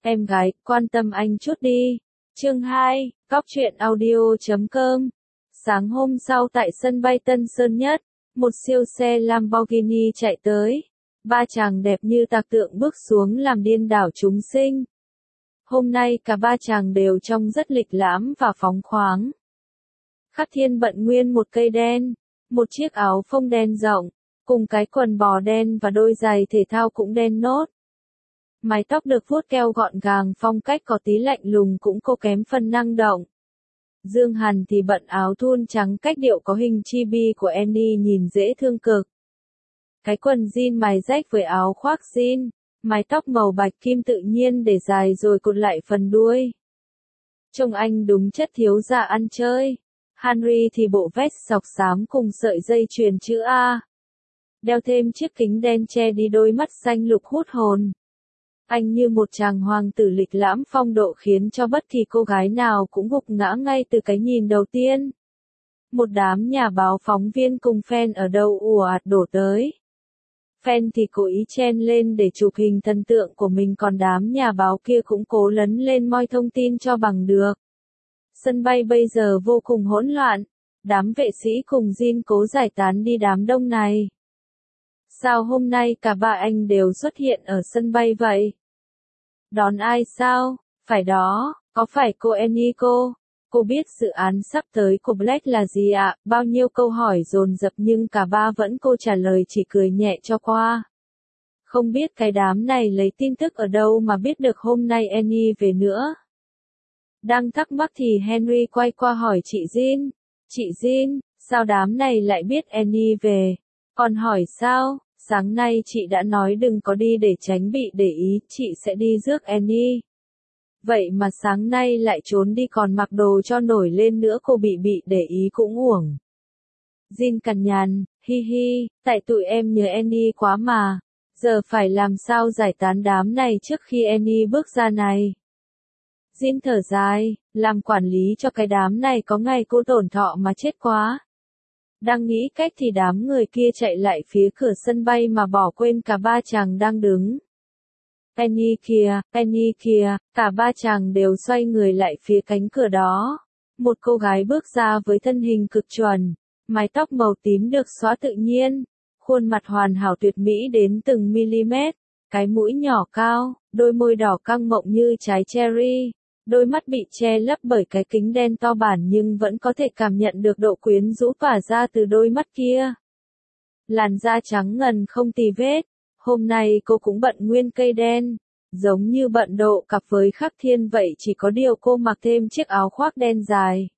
Em gái, quan tâm anh chút đi. Chương 2, Cóc truyện audio.com. Sáng hôm sau tại sân bay Tân Sơn Nhất, một siêu xe Lamborghini chạy tới. Ba chàng đẹp như tạc tượng bước xuống làm điên đảo chúng sinh. Hôm nay cả ba chàng đều trông rất lịch lãm và phóng khoáng. Khắc Thiên bận nguyên một cây đen, một chiếc áo phông đen rộng, cùng cái quần bò đen và đôi giày thể thao cũng đen nốt. Mái tóc được vuốt keo gọn gàng, phong cách có tí lạnh lùng cũng cô kém phần năng động. Dương Hàn thì bận áo thun trắng cách điệu có hình chibi của Annie nhìn dễ thương cực. Cái quần jean mài rách với áo khoác jean, mái tóc màu bạch kim tự nhiên để dài rồi cột lại phần đuôi. Trông anh đúng chất thiếu gia ăn chơi. Henry thì bộ vest sọc xám cùng sợi dây chuyền chữ A. Đeo thêm chiếc kính đen che đi đôi mắt xanh lục hút hồn. Anh như một chàng hoàng tử lịch lãm phong độ khiến cho bất kỳ cô gái nào cũng gục ngã ngay từ cái nhìn đầu tiên. Một đám nhà báo phóng viên cùng fan ở đâu ùa ạt đổ tới. Fan thì cố ý chen lên để chụp hình thần tượng của mình, còn đám nhà báo kia cũng cố lấn lên moi thông tin cho bằng được. Sân bay bây giờ vô cùng hỗn loạn, đám vệ sĩ cùng Jin cố giải tán đi đám đông này. Sao hôm nay cả ba anh đều xuất hiện ở sân bay vậy? Đón ai sao? Phải đó, có phải cô Annie cô? Cô biết dự án sắp tới của Black là gì ạ? Bao nhiêu câu hỏi dồn dập nhưng cả ba vẫn cô trả lời chỉ cười nhẹ cho qua. Không biết cái đám này lấy tin tức ở đâu mà biết được hôm nay Annie về nữa. Đang thắc mắc thì Henry quay qua hỏi chị Jin. Chị Jin, sao đám này lại biết Annie về? Còn hỏi sao? Sáng nay chị đã nói đừng có đi để tránh bị để ý, chị sẽ đi rước Annie. Vậy mà sáng nay lại trốn đi còn mặc đồ cho nổi lên nữa, cô bị để ý cũng uổng. Jin cằn nhằn, hi hi, tại tụi em nhớ Annie quá mà. Giờ phải làm sao giải tán đám này trước khi Annie bước ra này. Jin thở dài, làm quản lý cho cái đám này có ngày cô tổn thọ mà chết quá. Đang nghĩ cách thì đám người kia chạy lại phía cửa sân bay mà bỏ quên cả ba chàng đang đứng. Annie kìa, cả ba chàng đều xoay người lại phía cánh cửa đó. Một cô gái bước ra với thân hình cực chuẩn, mái tóc màu tím được xóa tự nhiên, khuôn mặt hoàn hảo tuyệt mỹ đến từng mm, cái mũi nhỏ cao, đôi môi đỏ căng mọng như trái cherry. Đôi mắt bị che lấp bởi cái kính đen to bản nhưng vẫn có thể cảm nhận được độ quyến rũ tỏa ra từ đôi mắt kia. Làn da trắng ngần không tì vết, hôm nay cô cũng bận nguyên cây đen, giống như bận độ cặp với Khắc Thiên vậy, chỉ có điều cô mặc thêm chiếc áo khoác đen dài.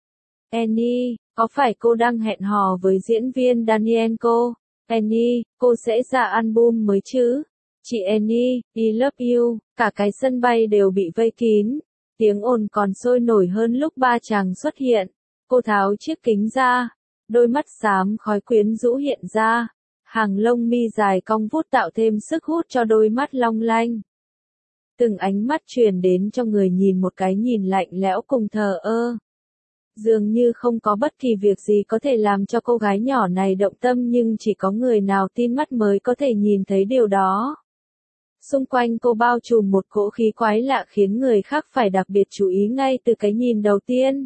Annie, có phải cô đang hẹn hò với diễn viên Daniel cô? Annie, cô sẽ ra album mới chứ? Chị Annie, I love you, cả cái sân bay đều bị vây kín. Tiếng ồn còn sôi nổi hơn lúc ba chàng xuất hiện. Cô tháo chiếc kính ra, đôi mắt xám khói quyến rũ hiện ra. Hàng lông mi dài cong vút tạo thêm sức hút cho đôi mắt long lanh. Từng ánh mắt truyền đến cho người nhìn một cái nhìn lạnh lẽo cùng thờ ơ. Dường như không có bất kỳ việc gì có thể làm cho cô gái nhỏ này động tâm, nhưng chỉ có người nào tin mắt mới có thể nhìn thấy điều đó. Xung quanh cô bao trùm một cỗ khí quái lạ khiến người khác phải đặc biệt chú ý ngay từ cái nhìn đầu tiên.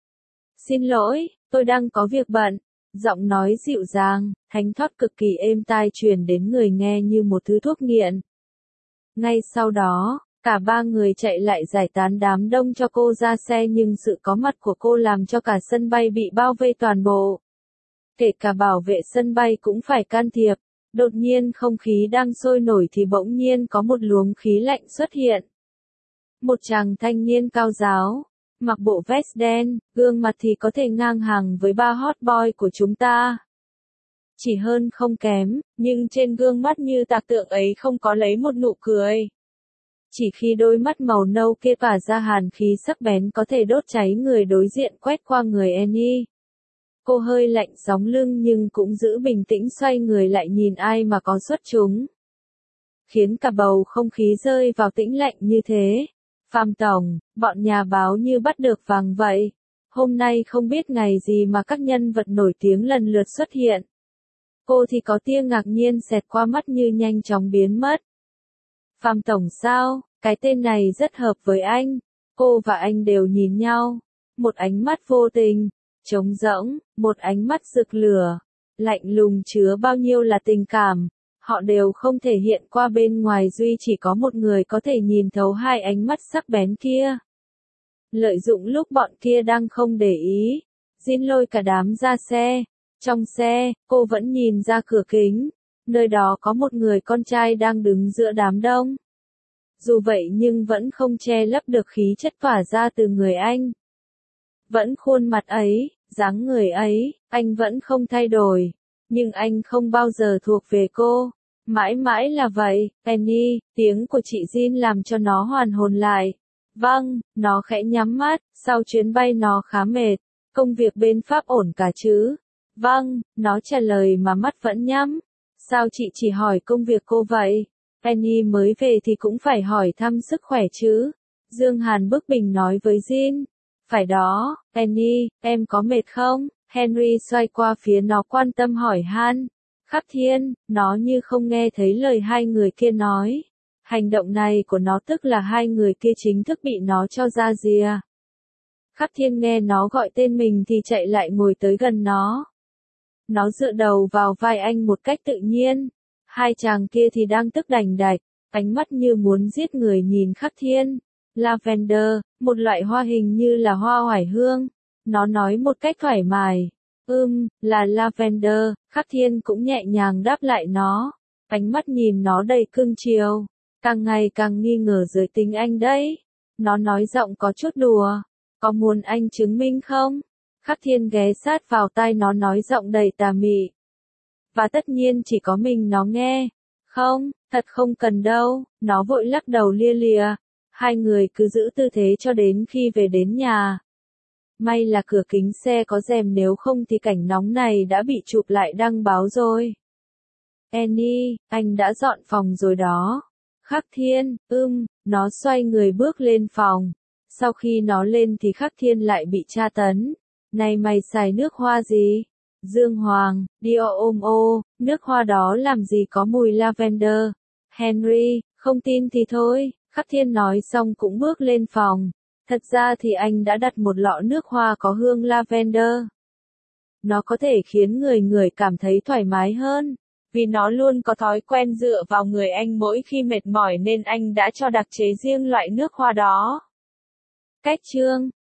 Xin lỗi, tôi đang có việc bận. Giọng nói dịu dàng, thánh thót cực kỳ êm tai truyền đến người nghe như một thứ thuốc nghiện. Ngay sau đó, cả ba người chạy lại giải tán đám đông cho cô ra xe, nhưng sự có mặt của cô làm cho cả sân bay bị bao vây toàn bộ. Kể cả bảo vệ sân bay cũng phải can thiệp. Đột nhiên không khí đang sôi nổi thì bỗng nhiên có một luồng khí lạnh xuất hiện. Một chàng thanh niên cao ráo, mặc bộ vest đen, gương mặt thì có thể ngang hàng với ba hot boy của chúng ta. Chỉ hơn không kém, nhưng trên gương mắt như tạc tượng ấy không có lấy một nụ cười. Chỉ khi đôi mắt màu nâu kia tỏa ra hàn khí sắc bén có thể đốt cháy người đối diện quét qua người Annie. Cô hơi lạnh sống lưng nhưng cũng giữ bình tĩnh xoay người lại nhìn ai mà có xuất chúng. Khiến cả bầu không khí rơi vào tĩnh lạnh như thế. Phạm Tổng, bọn nhà báo như bắt được vàng vậy. Hôm nay không biết ngày gì mà các nhân vật nổi tiếng lần lượt xuất hiện. Cô thì có tia ngạc nhiên xẹt qua mắt như nhanh chóng biến mất. Phạm Tổng sao, cái tên này rất hợp với anh. Cô và anh đều nhìn nhau. Một ánh mắt vô tình, trống rỗng, một ánh mắt rực lửa, lạnh lùng chứa bao nhiêu là tình cảm. Họ đều không thể hiện qua bên ngoài, duy chỉ có một người có thể nhìn thấu hai ánh mắt sắc bén kia. Lợi dụng lúc bọn kia đang không để ý, Jin lôi cả đám ra xe. Trong xe, cô vẫn nhìn ra cửa kính. Nơi đó có một người con trai đang đứng giữa đám đông. Dù vậy nhưng vẫn không che lấp được khí chất tỏa ra từ người anh. Vẫn khuôn mặt ấy, dáng người ấy, anh vẫn không thay đổi. Nhưng anh không bao giờ thuộc về cô. Mãi mãi là vậy, Penny, tiếng của chị Jin làm cho nó hoàn hồn lại. Vâng, nó khẽ nhắm mắt, sau chuyến bay nó khá mệt. Công việc bên Pháp ổn cả chứ? Vâng, nó trả lời mà mắt vẫn nhắm. Sao chị chỉ hỏi công việc cô vậy? Penny mới về thì cũng phải hỏi thăm sức khỏe chứ. Dương Hàn bực mình nói với Jin. Phải đó, Penny, em có mệt không? Henry xoay qua phía nó quan tâm hỏi han. Khắc Thiên, nó như không nghe thấy lời hai người kia nói. Hành động này của nó tức là hai người kia chính thức bị nó cho ra rìa. Khắc Thiên nghe nó gọi tên mình thì chạy lại ngồi tới gần nó. Nó dựa đầu vào vai anh một cách tự nhiên. Hai chàng kia thì đang tức đành đạch, ánh mắt như muốn giết người nhìn Khắc Thiên. Lavender, một loại hoa hình như là hoa oải hương. Nó nói một cách thoải mái. Là lavender. Khắc Thiên cũng nhẹ nhàng đáp lại nó. Ánh mắt nhìn nó đầy cưng chiều. Càng ngày càng nghi ngờ giới tính anh đấy. Nó nói giọng có chút đùa. Có muốn anh chứng minh không? Khắc Thiên ghé sát vào tai nó nói giọng đầy tà mị. Và tất nhiên chỉ có mình nó nghe. Không, thật không cần đâu. Nó vội lắc đầu lia lịa. Hai người cứ giữ tư thế cho đến khi về đến nhà. May là cửa kính xe có rèm, nếu không thì cảnh nóng này đã bị chụp lại đăng báo rồi. Annie, anh đã dọn phòng rồi đó. Khắc Thiên, nó xoay người bước lên phòng. Sau khi nó lên thì Khắc Thiên lại bị tra tấn. Này mày xài nước hoa gì? Dương Hoàng, Dior Homme, nước hoa đó làm gì có mùi lavender? Henry, không tin thì thôi. Khắc Thiên nói xong cũng bước lên phòng. Thật ra thì anh đã đặt một lọ nước hoa có hương lavender. Nó có thể khiến người cảm thấy thoải mái hơn. Vì nó luôn có thói quen dựa vào người anh mỗi khi mệt mỏi nên anh đã cho đặc chế riêng loại nước hoa đó. Cách chương